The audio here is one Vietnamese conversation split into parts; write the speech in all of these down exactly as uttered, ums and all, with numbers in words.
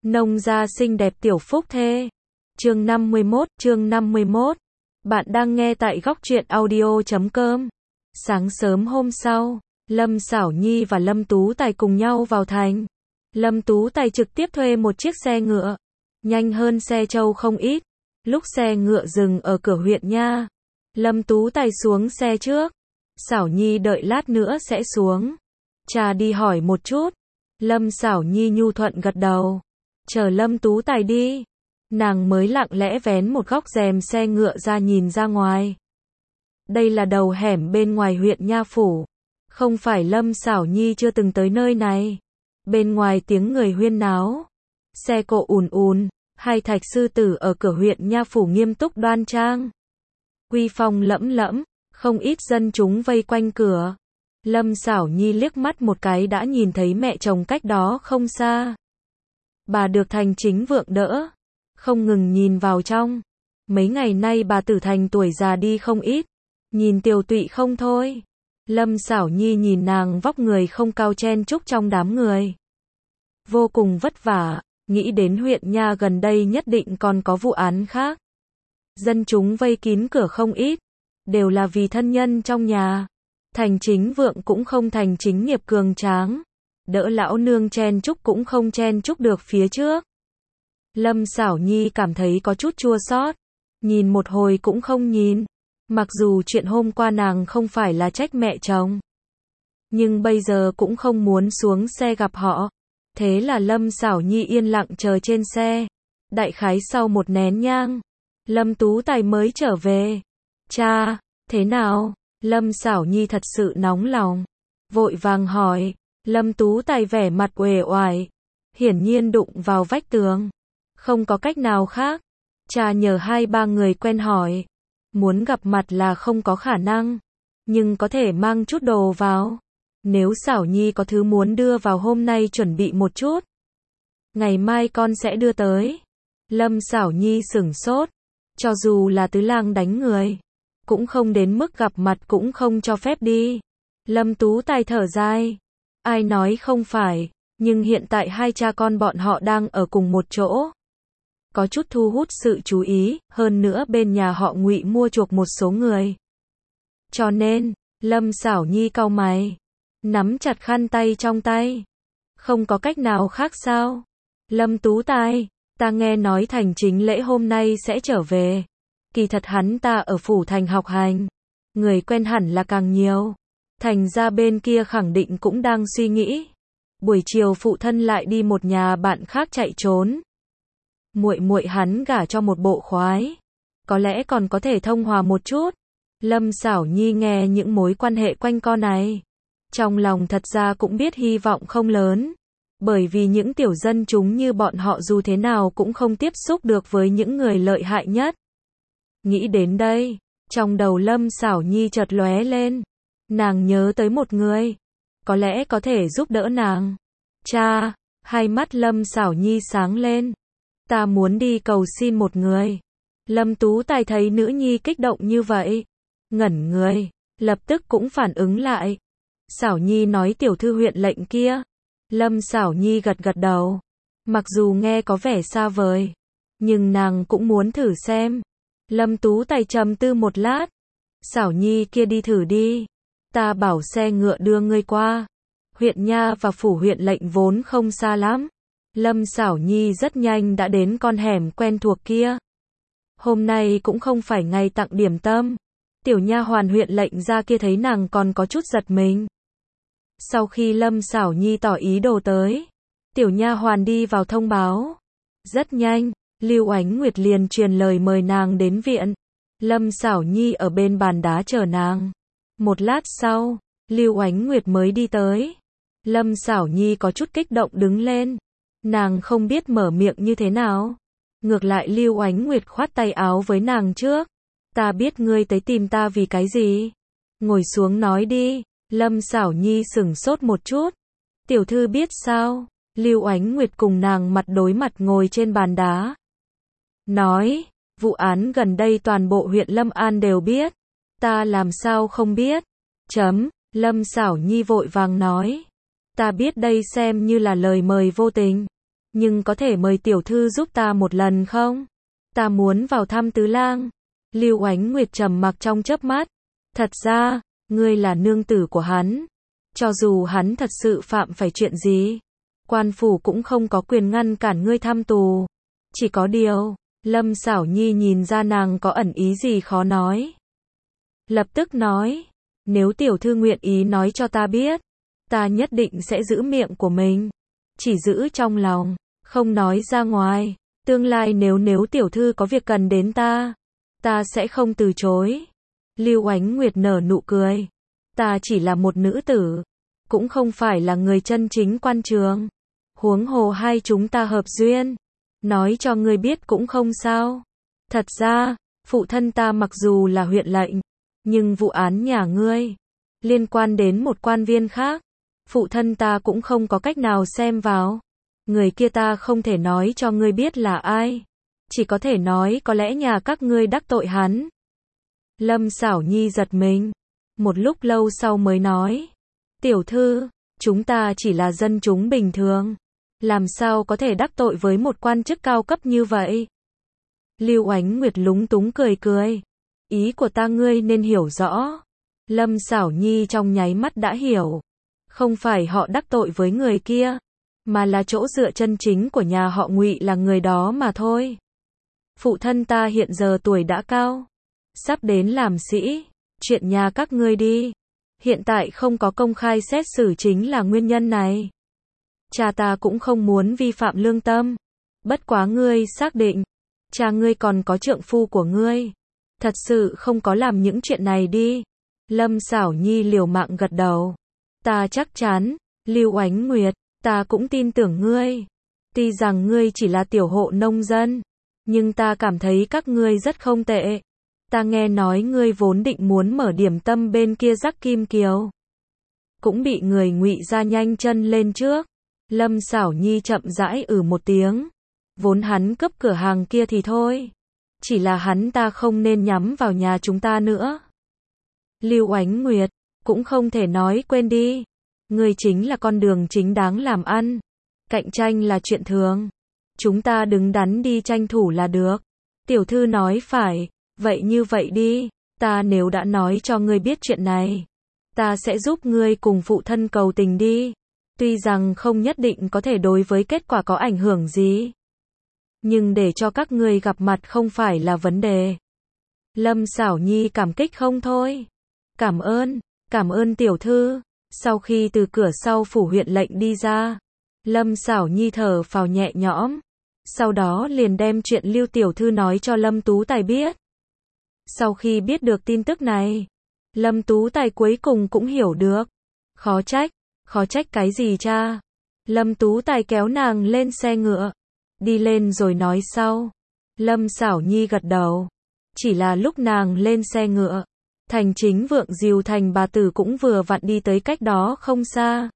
Nông gia xinh đẹp tiểu phúc thê. Chương năm mươi mốt, chương năm mươi mốt. Bạn đang nghe tại góc truyện audio chấm com. Sáng sớm hôm sau, Lâm Xảo Nhi và Lâm Tú Tài cùng nhau vào thành. Lâm Tú Tài trực tiếp thuê một chiếc xe ngựa, nhanh hơn xe trâu không ít. Lúc xe ngựa dừng ở cửa huyện nha, Lâm Tú Tài xuống xe trước. Xảo Nhi đợi lát nữa sẽ xuống. Cha đi hỏi một chút. Lâm Xảo Nhi nhu thuận gật đầu. Chờ Lâm Tú Tài đi, nàng mới lặng lẽ vén một góc rèm xe ngựa ra nhìn ra ngoài. Đây là đầu hẻm bên ngoài huyện nha phủ. Không phải Lâm Xảo Nhi chưa từng tới nơi này. Bên ngoài tiếng người huyên náo, xe cộ ùn ùn, hai thạch sư tử ở cửa huyện nha phủ nghiêm túc đoan trang, uy phong lẫm lẫm, không ít dân chúng vây quanh cửa. Lâm Xảo Nhi liếc mắt một cái đã nhìn thấy mẹ chồng cách đó không xa. Bà được Thành Chính Vượng đỡ, không ngừng nhìn vào trong. Mấy ngày nay bà Tử Thành tuổi già đi không ít, nhìn tiều tụy không thôi. Lâm Xảo Nhi nhìn nàng vóc người không cao chen chúc trong đám người, vô cùng vất vả, nghĩ đến huyện nha gần đây nhất định còn có vụ án khác. Dân chúng vây kín cửa không ít, đều là vì thân nhân trong nhà. Thành Chính Vượng cũng không thành chính nghiệp cường tráng, đỡ lão nương chen chúc cũng không chen chúc được phía trước. Lâm Xảo Nhi cảm thấy có chút chua xót, nhìn một hồi cũng không nhìn. Mặc dù chuyện hôm qua nàng không phải là trách mẹ chồng, nhưng bây giờ cũng không muốn xuống xe gặp họ. Thế là Lâm Xảo Nhi yên lặng chờ trên xe. Đại khái sau một nén nhang, Lâm Tú Tài mới trở về. Cha, thế nào? Lâm Xảo Nhi thật sự nóng lòng, vội vàng hỏi. Lâm Tú Tài vẻ mặt uể oải, hiển nhiên đụng vào vách tường. Không có cách nào khác, cha nhờ hai ba người quen hỏi. Muốn gặp mặt là không có khả năng, nhưng có thể mang chút đồ vào. Nếu Xảo Nhi có thứ muốn đưa vào hôm nay chuẩn bị một chút, ngày mai con sẽ đưa tới. Lâm Xảo Nhi sửng sốt, cho dù là tứ lang đánh người, cũng không đến mức gặp mặt cũng không cho phép đi. Lâm Tú Tài thở dài, ai nói không phải, nhưng hiện tại hai cha con bọn họ đang ở cùng một chỗ, có chút thu hút sự chú ý, hơn nữa bên nhà họ Ngụy mua chuộc một số người. Cho nên, Lâm Xảo Nhi cau mày, nắm chặt khăn tay trong tay. Không có cách nào khác sao? Lâm Tú Tài, ta nghe nói Thành Chính lễ hôm nay sẽ trở về. Kỳ thật hắn ta ở phủ thành học hành, người quen hẳn là càng nhiều. Thành ra bên kia khẳng định cũng đang suy nghĩ. Buổi chiều phụ thân lại đi một nhà bạn khác chạy trốn. Muội muội hắn gả cho một bộ khoái, có lẽ còn có thể thông hòa một chút. Lâm Xảo Nhi nghe những mối quan hệ quanh co này, trong lòng thật ra cũng biết hy vọng không lớn, bởi vì những tiểu dân chúng như bọn họ dù thế nào cũng không tiếp xúc được với những người lợi hại nhất. Nghĩ đến đây, trong đầu Lâm Xảo Nhi chợt lóe lên, nàng nhớ tới một người, có lẽ có thể giúp đỡ nàng. Cha, hai mắt Lâm Xảo Nhi sáng lên. Ta muốn đi cầu xin một người. Lâm Tú Tài thấy nữ nhi kích động như vậy, ngẩn người, lập tức cũng phản ứng lại. Xảo Nhi nói tiểu thư huyện lệnh kia. Lâm Xảo Nhi gật gật đầu. Mặc dù nghe có vẻ xa vời, nhưng nàng cũng muốn thử xem. Lâm Tú Tài trầm tư một lát. Xảo Nhi kia đi thử đi. Ta bảo xe ngựa đưa ngươi qua. Huyện nha và phủ huyện lệnh vốn không xa lắm. Lâm Xảo Nhi rất nhanh đã đến con hẻm quen thuộc kia. Hôm nay cũng không phải ngày tặng điểm tâm. Tiểu nha hoàn huyện lệnh ra kia thấy nàng còn có chút giật mình. Sau khi Lâm Xảo Nhi tỏ ý đồ tới, tiểu nha hoàn đi vào thông báo. Rất nhanh, Lưu Ánh Nguyệt liền truyền lời mời nàng đến viện. Lâm Xảo Nhi ở bên bàn đá chờ nàng. Một lát sau, Lưu Ánh Nguyệt mới đi tới. Lâm Xảo Nhi có chút kích động đứng lên. Nàng không biết mở miệng như thế nào. Ngược lại Lưu Ánh Nguyệt khoát tay áo với nàng trước. Ta biết ngươi tới tìm ta vì cái gì. Ngồi xuống nói đi. Lâm Xảo Nhi sửng sốt một chút. Tiểu thư biết sao? Lưu Ánh Nguyệt cùng nàng mặt đối mặt ngồi trên bàn đá. Nói, vụ án gần đây toàn bộ huyện Lâm An đều biết. Ta làm sao không biết? Chấm, Lâm Xảo Nhi vội vàng nói. Ta biết đây xem như là lời mời vô tình. nhưng có thể mời tiểu thư giúp ta một lần không? Ta muốn vào thăm tứ lang. Lưu Ánh Nguyệt trầm mặc trong chớp mắt. Thật ra, ngươi là nương tử của hắn. Cho dù hắn thật sự phạm phải chuyện gì, quan phủ cũng không có quyền ngăn cản ngươi thăm tù. Chỉ có điều, Lâm Sảo Nhi nhìn ra nàng có ẩn ý gì khó nói. Lập tức nói, nếu tiểu thư nguyện ý nói cho ta biết, ta nhất định sẽ giữ miệng của mình. Chỉ giữ trong lòng, không nói ra ngoài. Tương lai nếu nếu tiểu thư có việc cần đến ta, ta sẽ không từ chối. Lưu Ánh Nguyệt nở nụ cười. Ta chỉ là một nữ tử, cũng không phải là người chân chính quan trường. Huống hồ hai chúng ta hợp duyên, nói cho ngươi biết cũng không sao. Thật ra, phụ thân ta mặc dù là huyện lệnh, nhưng vụ án nhà ngươi liên quan đến một quan viên khác, phụ thân ta cũng không có cách nào xem vào. Người kia ta không thể nói cho ngươi biết là ai, chỉ có thể nói có lẽ nhà các ngươi đắc tội hắn. Lâm Sảo Nhi giật mình, một lúc lâu sau mới nói, tiểu thư, chúng ta chỉ là dân chúng bình thường, làm sao có thể đắc tội với một quan chức cao cấp như vậy? Lưu Ánh Nguyệt lúng túng cười cười, ý của ta ngươi nên hiểu rõ. Lâm Sảo Nhi trong nháy mắt đã hiểu, không phải họ đắc tội với người kia, mà là chỗ dựa chân chính của nhà họ Ngụy là người đó mà thôi. Phụ thân ta hiện giờ tuổi đã cao, sắp đến làm sĩ, chuyện nhà các ngươi đi. Hiện tại không có công khai xét xử chính là nguyên nhân này. Cha ta cũng không muốn vi phạm lương tâm. Bất quá ngươi xác định, cha ngươi còn có trượng phu của ngươi, thật sự không có làm những chuyện này đi. Lâm Sảo Nhi liều mạng gật đầu. Ta chắc chắn, Lưu Ánh Nguyệt, ta cũng tin tưởng ngươi. Tuy rằng ngươi chỉ là tiểu hộ nông dân, nhưng ta cảm thấy các ngươi rất không tệ. Ta nghe nói ngươi vốn định muốn mở điểm tâm bên kia Dắc Kim Kiều, cũng bị người Ngụy gia nhanh chân lên trước. Lâm Sảo Nhi chậm rãi ừ một tiếng. Vốn hắn cướp cửa hàng kia thì thôi, chỉ là hắn ta không nên nhắm vào nhà chúng ta nữa. Lưu Ánh Nguyệt, cũng không thể nói quên đi. Ngươi chính là con đường chính đáng làm ăn. Cạnh tranh là chuyện thường. Chúng ta đứng đắn đi tranh thủ là được. Tiểu thư nói phải, vậy như vậy đi. Ta nếu đã nói cho ngươi biết chuyện này, ta sẽ giúp ngươi cùng phụ thân cầu tình đi. Tuy rằng không nhất định có thể đối với kết quả có ảnh hưởng gì, nhưng để cho các ngươi gặp mặt không phải là vấn đề. Lâm Sảo Nhi cảm kích không thôi. Cảm ơn, cảm ơn tiểu thư. Sau khi từ cửa sau phủ huyện lệnh đi ra, Lâm Sảo Nhi thở phào nhẹ nhõm. Sau đó liền đem chuyện Lưu tiểu thư nói cho Lâm Tú Tài biết. Sau khi biết được tin tức này, Lâm Tú Tài cuối cùng cũng hiểu được. Khó trách, khó trách cái gì cha? Lâm Tú Tài kéo nàng lên xe ngựa, đi lên rồi nói sau. Lâm Sảo Nhi gật đầu. Chỉ là lúc nàng lên xe ngựa, Thành Chính Vượng dìu Thành bà tử cũng vừa vặn đi tới cách đó không xa.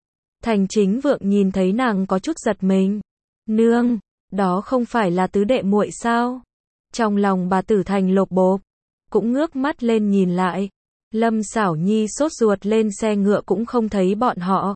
Thành Chính Vượng nhìn thấy nàng có chút giật mình. Nương, đó không phải là tứ đệ muội sao? Trong lòng bà tử Thành lột bột, cũng ngước mắt lên nhìn lại. Lâm Sảo Nhi sốt ruột lên xe ngựa cũng không thấy bọn họ.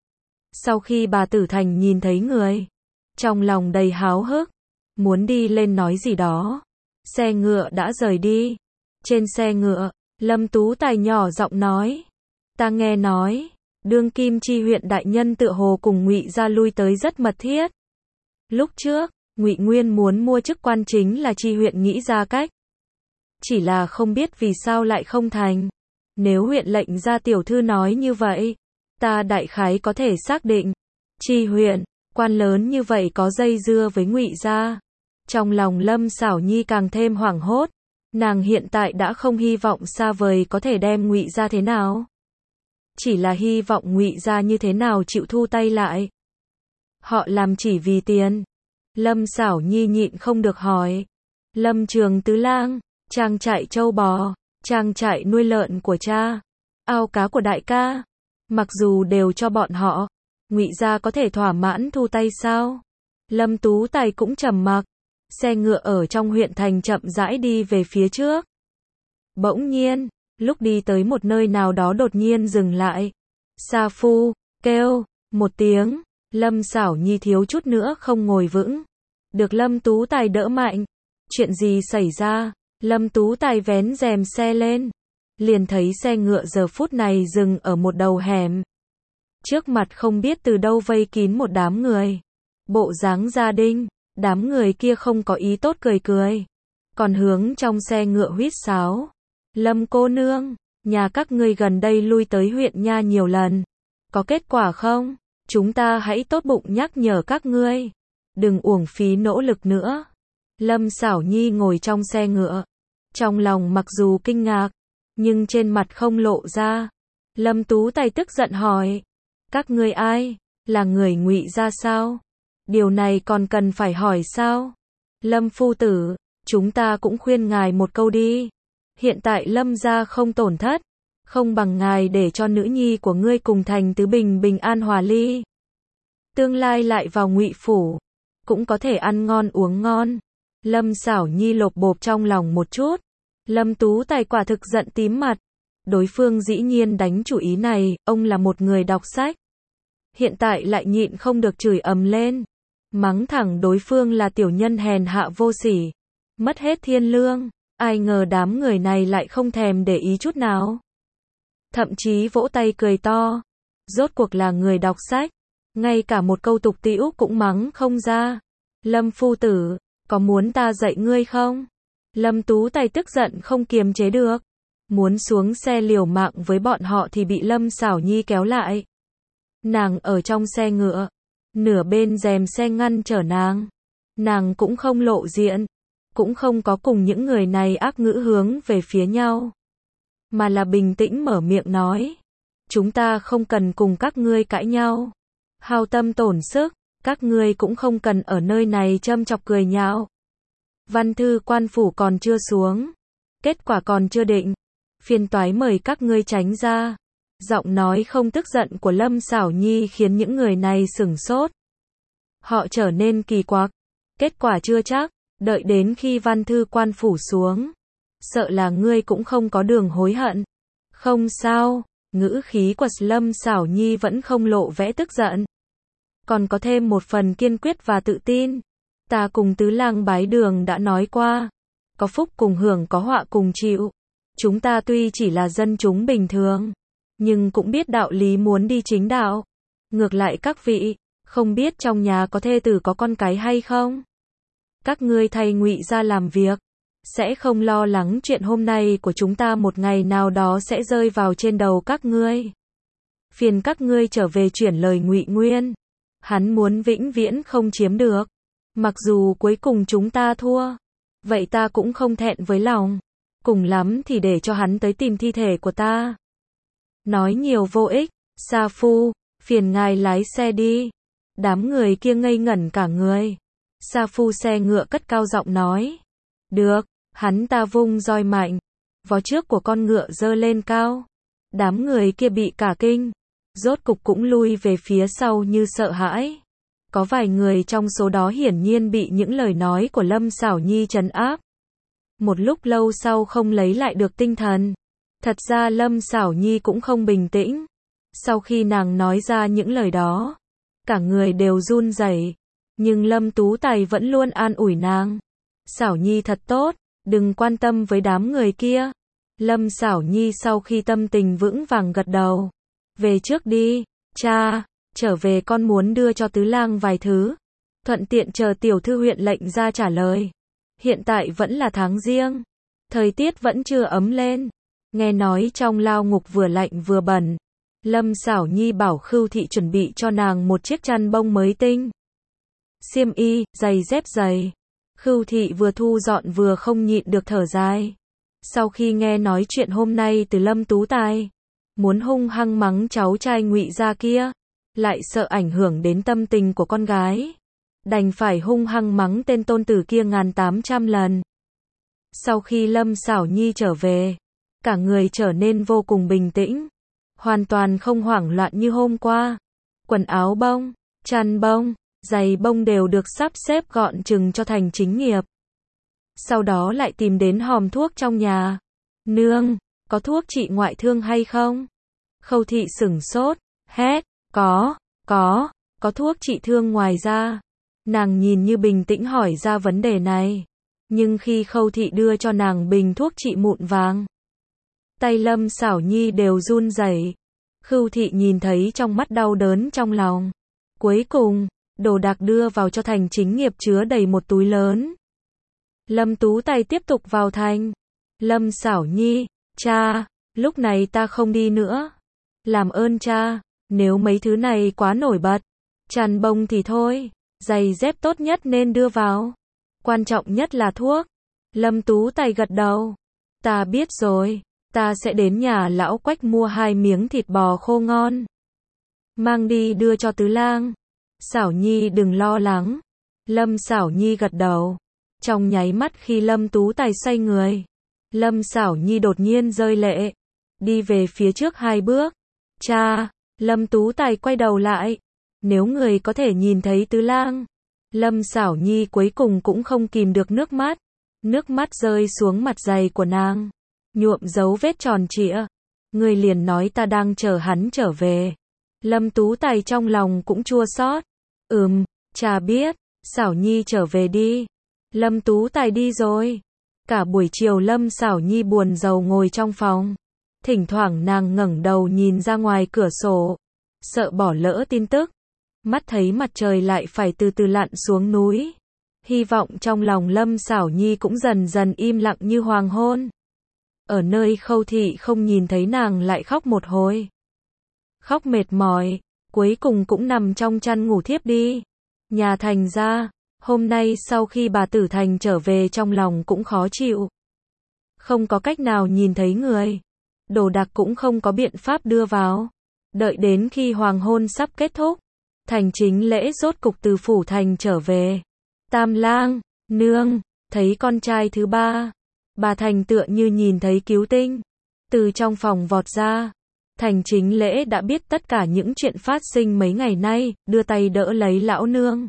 Sau khi bà tử Thành nhìn thấy người, trong lòng đầy háo hức, muốn đi lên nói gì đó. Xe ngựa đã rời đi. Trên xe ngựa, Lâm Tú Tài nhỏ giọng nói, ta nghe nói, đương kim chi huyện đại nhân tựa hồ cùng Ngụy gia lui tới rất mật thiết. Lúc trước, Ngụy Nguyên muốn mua chức quan chính là chi huyện nghĩ ra cách, chỉ là không biết vì sao lại không thành. Nếu huyện lệnh gia tiểu thư nói như vậy, ta đại khái có thể xác định, chi huyện, quan lớn như vậy có dây dưa với Ngụy gia. Trong lòng Lâm Sảo Nhi càng thêm hoảng hốt. Nàng hiện tại đã không hy vọng xa vời có thể đem Ngụy gia thế nào, chỉ là hy vọng Ngụy gia như thế nào chịu thu tay lại. Họ làm chỉ vì tiền. Lâm Sảo Nhi nhịn không được hỏi. Lâm Trường Tứ Lang, trang trại trâu bò, trang trại nuôi lợn của cha, ao cá của đại ca, mặc dù đều cho bọn họ, Ngụy gia có thể thỏa mãn thu tay sao? Lâm Tú Tài cũng trầm mặc. Xe ngựa ở trong huyện thành chậm rãi đi về phía trước. Bỗng nhiên, lúc đi tới một nơi nào đó đột nhiên dừng lại. Sa Phu, kêu, một tiếng, Lâm Sảo Nhi thiếu chút nữa không ngồi vững. Được Lâm Tú Tài đỡ mạnh. Chuyện gì xảy ra? Lâm Tú Tài vén rèm xe lên. Liền thấy xe ngựa giờ phút này dừng ở một đầu hẻm. Trước mặt không biết từ đâu vây kín một đám người. Bộ dáng gia đình, đám người kia không có ý tốt cười cười. Còn hướng trong xe ngựa huýt sáo. Lâm cô nương, nhà các ngươi gần đây lui tới huyện nha nhiều lần. Có kết quả không? Chúng ta hãy tốt bụng nhắc nhở các ngươi. Đừng uổng phí nỗ lực nữa. Lâm Sảo Nhi ngồi trong xe ngựa. Trong lòng mặc dù kinh ngạc, nhưng trên mặt không lộ ra. Lâm Tú Tài tức giận hỏi. Các ngươi ai? Là người Ngụy gia sao? Điều này còn cần phải hỏi sao? Lâm phu tử, chúng ta cũng khuyên ngài một câu đi. Hiện tại Lâm gia không tổn thất. Không bằng ngài để cho nữ nhi của ngươi cùng Thành Tứ Bình bình an hòa ly. Tương lai lại vào Ngụy phủ. Cũng có thể ăn ngon uống ngon. Lâm Sảo Nhi lột bột trong lòng một chút. Lâm Tú Tài quả thực giận tím mặt. Đối phương dĩ nhiên đánh chủ ý này, ông là một người đọc sách. Hiện tại lại nhịn không được chửi ầm lên. Mắng thẳng đối phương là tiểu nhân hèn hạ vô sỉ. Mất hết thiên lương. Ai ngờ đám người này lại không thèm để ý chút nào. Thậm chí vỗ tay cười to. Rốt cuộc là người đọc sách. Ngay cả một câu tục tĩu cũng mắng không ra. Lâm phu tử, có muốn ta dạy ngươi không? Lâm Tú Tài tức giận không kiềm chế được. Muốn xuống xe liều mạng với bọn họ thì bị Lâm Sảo Nhi kéo lại. Nàng ở trong xe ngựa. Nửa bên rèm xe ngăn trở nàng. Nàng cũng không lộ diện. Cũng không có cùng những người này ác ngữ hướng về phía nhau. Mà là bình tĩnh mở miệng nói. Chúng ta không cần cùng các ngươi cãi nhau. Hao tâm tổn sức. Các ngươi cũng không cần ở nơi này châm chọc cười nhạo. Văn thư quan phủ còn chưa xuống. Kết quả còn chưa định. Phiên toái mời các ngươi tránh ra. Giọng nói không tức giận của Lâm Sảo Nhi khiến những người này sửng sốt. Họ trở nên kỳ quặc. Kết quả chưa chắc. Đợi đến khi văn thư quan phủ xuống. Sợ là ngươi cũng không có đường hối hận. Không sao. Ngữ khí của Lâm Sảo Nhi vẫn không lộ vẻ tức giận. Còn có thêm một phần kiên quyết và tự tin. Ta cùng tứ lang bái đường đã nói qua. Có phúc cùng hưởng có họa cùng chịu. Chúng ta tuy chỉ là dân chúng bình thường. Nhưng cũng biết đạo lý muốn đi chính đạo. Ngược lại các vị, không biết trong nhà có thê tử có con cái hay không? Các ngươi thay Ngụy gia làm việc. Sẽ không lo lắng chuyện hôm nay của chúng ta một ngày nào đó sẽ rơi vào trên đầu các ngươi. Phiền các ngươi trở về chuyển lời Ngụy Nguyên. Hắn muốn vĩnh viễn không chiếm được. Mặc dù cuối cùng chúng ta thua. Vậy ta cũng không thẹn với lòng. Cùng lắm thì để cho hắn tới tìm thi thể của ta. Nói nhiều vô ích. Sa phu, phiền ngài lái xe đi. Đám người kia ngây ngẩn cả người. Sa phu xe ngựa cất cao giọng nói. Được, hắn ta vung roi mạnh. Vó trước của con ngựa giơ lên cao. Đám người kia bị cả kinh. Rốt cục cũng lui về phía sau như sợ hãi. Có vài người trong số đó hiển nhiên bị những lời nói của Lâm Sảo Nhi trấn áp. Một lúc lâu sau không lấy lại được tinh thần. Thật ra Lâm Sảo Nhi cũng không bình tĩnh. Sau khi nàng nói ra những lời đó, cả người đều run rẩy. Nhưng Lâm Tú Tài vẫn luôn an ủi nàng. Sảo Nhi thật tốt, đừng quan tâm với đám người kia. Lâm Sảo Nhi sau khi tâm tình vững vàng gật đầu. Về trước đi, cha, trở về con muốn đưa cho tứ lang vài thứ. Thuận tiện chờ tiểu thư huyện lệnh ra trả lời. Hiện tại vẫn là tháng giêng. Thời tiết vẫn chưa ấm lên. Nghe nói trong lao ngục vừa lạnh vừa bẩn. Lâm Sảo Nhi bảo Khưu thị chuẩn bị cho nàng một chiếc chăn bông mới tinh. Xiêm y, giày dép giày. Khưu thị vừa thu dọn vừa không nhịn được thở dài. Sau khi nghe nói chuyện hôm nay từ Lâm Tú Tài, muốn hung hăng mắng cháu trai Ngụy gia kia, lại sợ ảnh hưởng đến tâm tình của con gái. Đành phải hung hăng mắng tên tôn tử kia ngàn tám trăm lần. Sau khi Lâm Sảo Nhi trở về, cả người trở nên vô cùng bình tĩnh. Hoàn toàn không hoảng loạn như hôm qua. Quần áo bông, chăn bông, giày bông đều được sắp xếp gọn chừng cho thành chính nghiệp. Sau đó lại tìm đến hòm thuốc trong nhà. Nương, có thuốc trị ngoại thương hay không? Khâu thị sửng sốt, hét, có, có, có thuốc trị thương ngoài ra? Nàng nhìn như bình tĩnh hỏi ra vấn đề này. Nhưng khi Khâu Thị đưa cho nàng bình thuốc trị mụn vàng, tay Lâm Sảo Nhi đều run rẩy. Khâu Thị nhìn thấy trong mắt đau đớn trong lòng. Cuối cùng, đồ đạc đưa vào cho Thành Chính Nghiệp chứa đầy một túi lớn. Lâm Tú Tài tiếp tục vào thành. Lâm Sảo Nhi, cha, lúc này ta không đi nữa. Làm ơn cha, nếu mấy thứ này quá nổi bật, chăn bông thì thôi, giày dép tốt nhất nên đưa vào. Quan trọng nhất là thuốc. Lâm Tú Tài gật đầu. Ta biết rồi, ta sẽ đến nhà lão Quách mua hai miếng thịt bò khô ngon. Mang đi đưa cho Tứ Lang. Sảo Nhi đừng lo lắng. Lâm Sảo Nhi gật đầu. Trong nháy mắt khi Lâm Tú Tài xoay người, Lâm Sảo Nhi đột nhiên rơi lệ. Đi về phía trước hai bước. Cha, Lâm Tú Tài quay đầu lại. Nếu người có thể nhìn thấy Tứ Lang. Lâm Sảo Nhi cuối cùng cũng không kìm được nước mắt. Nước mắt rơi xuống mặt giày của nàng, nhuộm dấu vết tròn trịa. Người liền nói ta đang chờ hắn trở về. Lâm Tú Tài trong lòng cũng chua xót. Ừm, cha biết, Sảo Nhi trở về đi. Lâm Tú Tài đi rồi. Cả buổi chiều Lâm Sảo Nhi buồn rầu ngồi trong phòng. Thỉnh thoảng nàng ngẩng đầu nhìn ra ngoài cửa sổ, sợ bỏ lỡ tin tức. Mắt thấy mặt trời lại phải từ từ lặn xuống núi. Hy vọng trong lòng Lâm Sảo Nhi cũng dần dần im lặng như hoàng hôn. Ở nơi Khâu Thị không nhìn thấy nàng lại khóc một hồi. Khóc mệt mỏi, cuối cùng cũng nằm trong chăn ngủ thiếp đi. Nhà Thành ra, hôm nay sau khi bà Tử Thành trở về trong lòng cũng khó chịu. Không có cách nào nhìn thấy người. Đồ đạc cũng không có biện pháp đưa vào. Đợi đến khi hoàng hôn sắp kết thúc, Thành Chính Lễ rốt cục từ phủ thành trở về. Tam Lang, nương, thấy con trai thứ ba. Bà Thành tựa như nhìn thấy cứu tinh. Từ trong phòng vọt ra. Thành Chính Lễ đã biết tất cả những chuyện phát sinh mấy ngày nay, đưa tay đỡ lấy lão nương.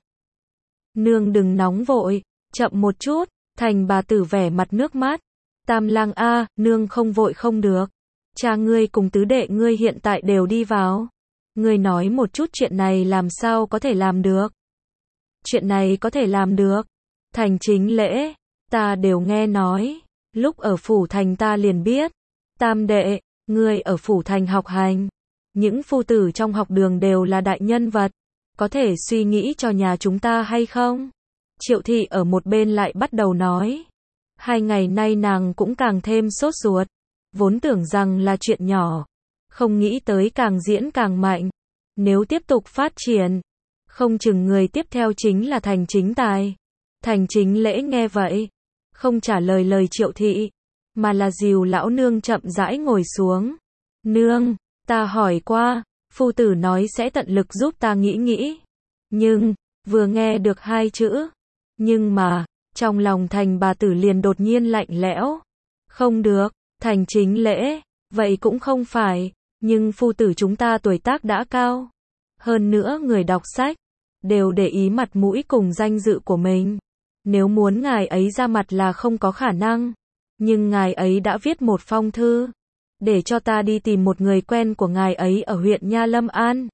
Nương đừng nóng vội, chậm một chút. Thành bà tử vẻ mặt nước mắt. Tam Lang a, nương không vội không được. Cha ngươi cùng tứ đệ ngươi hiện tại đều đi vào. Ngươi nói một chút chuyện này làm sao có thể làm được. Chuyện này có thể làm được. Thành Chính Lễ, ta đều nghe nói. Lúc ở phủ thành ta liền biết. Tam đệ, ngươi ở phủ thành học hành. Những phu tử trong học đường đều là đại nhân vật. Có thể suy nghĩ cho nhà chúng ta hay không? Triệu Thị ở một bên lại bắt đầu nói. Hai ngày nay nàng cũng càng thêm sốt ruột. Vốn tưởng rằng là chuyện nhỏ. Không nghĩ tới càng diễn càng mạnh. Nếu tiếp tục phát triển, không chừng người tiếp theo chính là Thành Chính Tài. Thành Chính Lễ nghe vậy, không trả lời lời Triệu Thị, mà là dìu lão nương chậm rãi ngồi xuống. Nương, ta hỏi qua, phu tử nói sẽ tận lực giúp ta nghĩ nghĩ. Nhưng, vừa nghe được hai chữ, nhưng mà, trong lòng Thành bà tử liền đột nhiên lạnh lẽo. Không được, Thành Chính Lễ, vậy cũng không phải, nhưng phu tử chúng ta tuổi tác đã cao. Hơn nữa người đọc sách, đều để ý mặt mũi cùng danh dự của mình. Nếu muốn ngài ấy ra mặt là không có khả năng. Nhưng ngài ấy đã viết một phong thư, để cho ta đi tìm một người quen của ngài ấy ở huyện Nha Lâm An.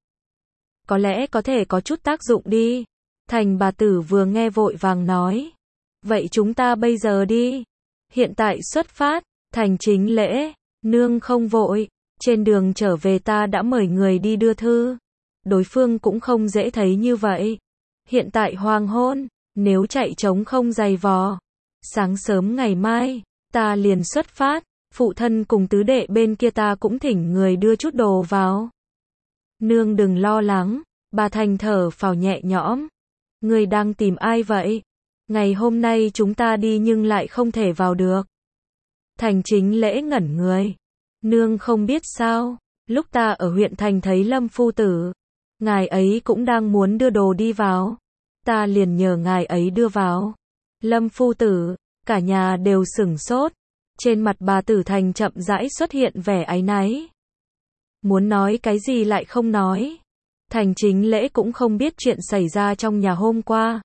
Có lẽ có thể có chút tác dụng đi. Thành bà tử vừa nghe vội vàng nói. Vậy chúng ta bây giờ đi. Hiện tại xuất phát. Thành Chính Lễ, nương không vội. Trên đường trở về ta đã mời người đi đưa thư. Đối phương cũng không dễ thấy như vậy. Hiện tại hoàng hôn, nếu chạy trống không dày vò. Sáng sớm ngày mai, ta liền xuất phát. Phụ thân cùng tứ đệ bên kia ta cũng thỉnh người đưa chút đồ vào. Nương đừng lo lắng. Bà Thành thở phào nhẹ nhõm. Người đang tìm ai vậy? Ngày hôm nay chúng ta đi nhưng lại không thể vào được. Thành Chính Lễ ngẩn người. Nương không biết sao, lúc ta ở huyện thành thấy Lâm phu tử, ngài ấy cũng đang muốn đưa đồ đi vào. Ta liền nhờ ngài ấy đưa vào. Lâm phu tử, cả nhà đều sửng sốt. Trên mặt bà Tử Thành chậm rãi xuất hiện vẻ áy náy. Muốn nói cái gì lại không nói. Thành Chính Lễ cũng không biết chuyện xảy ra trong nhà hôm qua.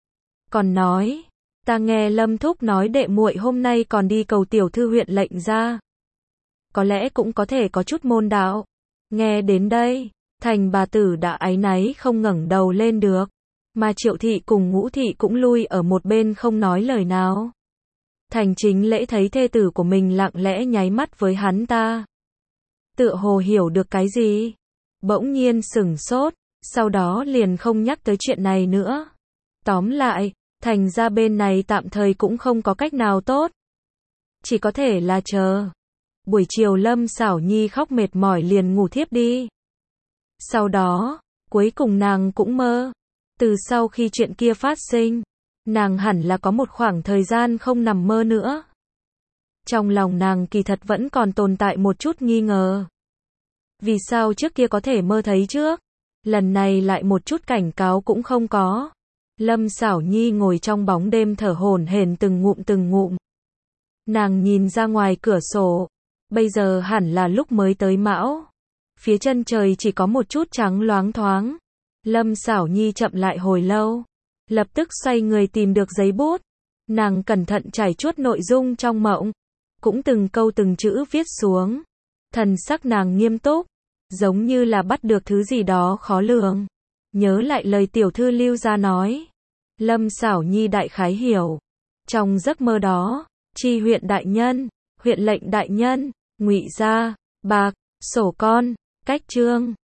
Còn nói, ta nghe Lâm thúc nói đệ muội hôm nay còn đi cầu tiểu thư huyện lệnh ra. Có lẽ cũng có thể có chút môn đạo. Nghe đến đây, Thành bà tử đã áy náy không ngẩng đầu lên được, mà Triệu thị cùng Ngũ thị cũng lui ở một bên không nói lời nào. Thành Chính Lễ thấy thê tử của mình lặng lẽ nháy mắt với hắn ta, tựa hồ hiểu được cái gì, bỗng nhiên sửng sốt, sau đó liền không nhắc tới chuyện này nữa. Tóm lại, Thành ra bên này tạm thời cũng không có cách nào tốt, chỉ có thể là chờ. Buổi chiều Lâm Sảo Nhi khóc mệt mỏi liền ngủ thiếp đi. Sau đó, cuối cùng nàng cũng mơ. Từ sau khi chuyện kia phát sinh, nàng hẳn là có một khoảng thời gian không nằm mơ nữa. Trong lòng nàng kỳ thật vẫn còn tồn tại một chút nghi ngờ. Vì sao trước kia có thể mơ thấy trước, lần này lại một chút cảnh cáo cũng không có. Lâm Sảo Nhi ngồi trong bóng đêm thở hổn hển từng ngụm từng ngụm. Nàng nhìn ra ngoài cửa sổ, bây giờ hẳn là lúc mới tới mão. Phía chân trời chỉ có một chút trắng loáng thoáng. Lâm Sảo Nhi chậm lại hồi lâu, lập tức xoay người tìm được giấy bút. Nàng cẩn thận trải chuốt nội dung trong mộng, cũng từng câu từng chữ viết xuống. Thần sắc nàng nghiêm túc, giống như là bắt được thứ gì đó khó lường. Nhớ lại lời tiểu thư Lưu gia nói, Lâm Sảo Nhi đại khái hiểu. Trong giấc mơ đó, Tri huyện đại nhân, huyện lệnh đại nhân, Ngụy gia, bạc, sổ con, cách trương,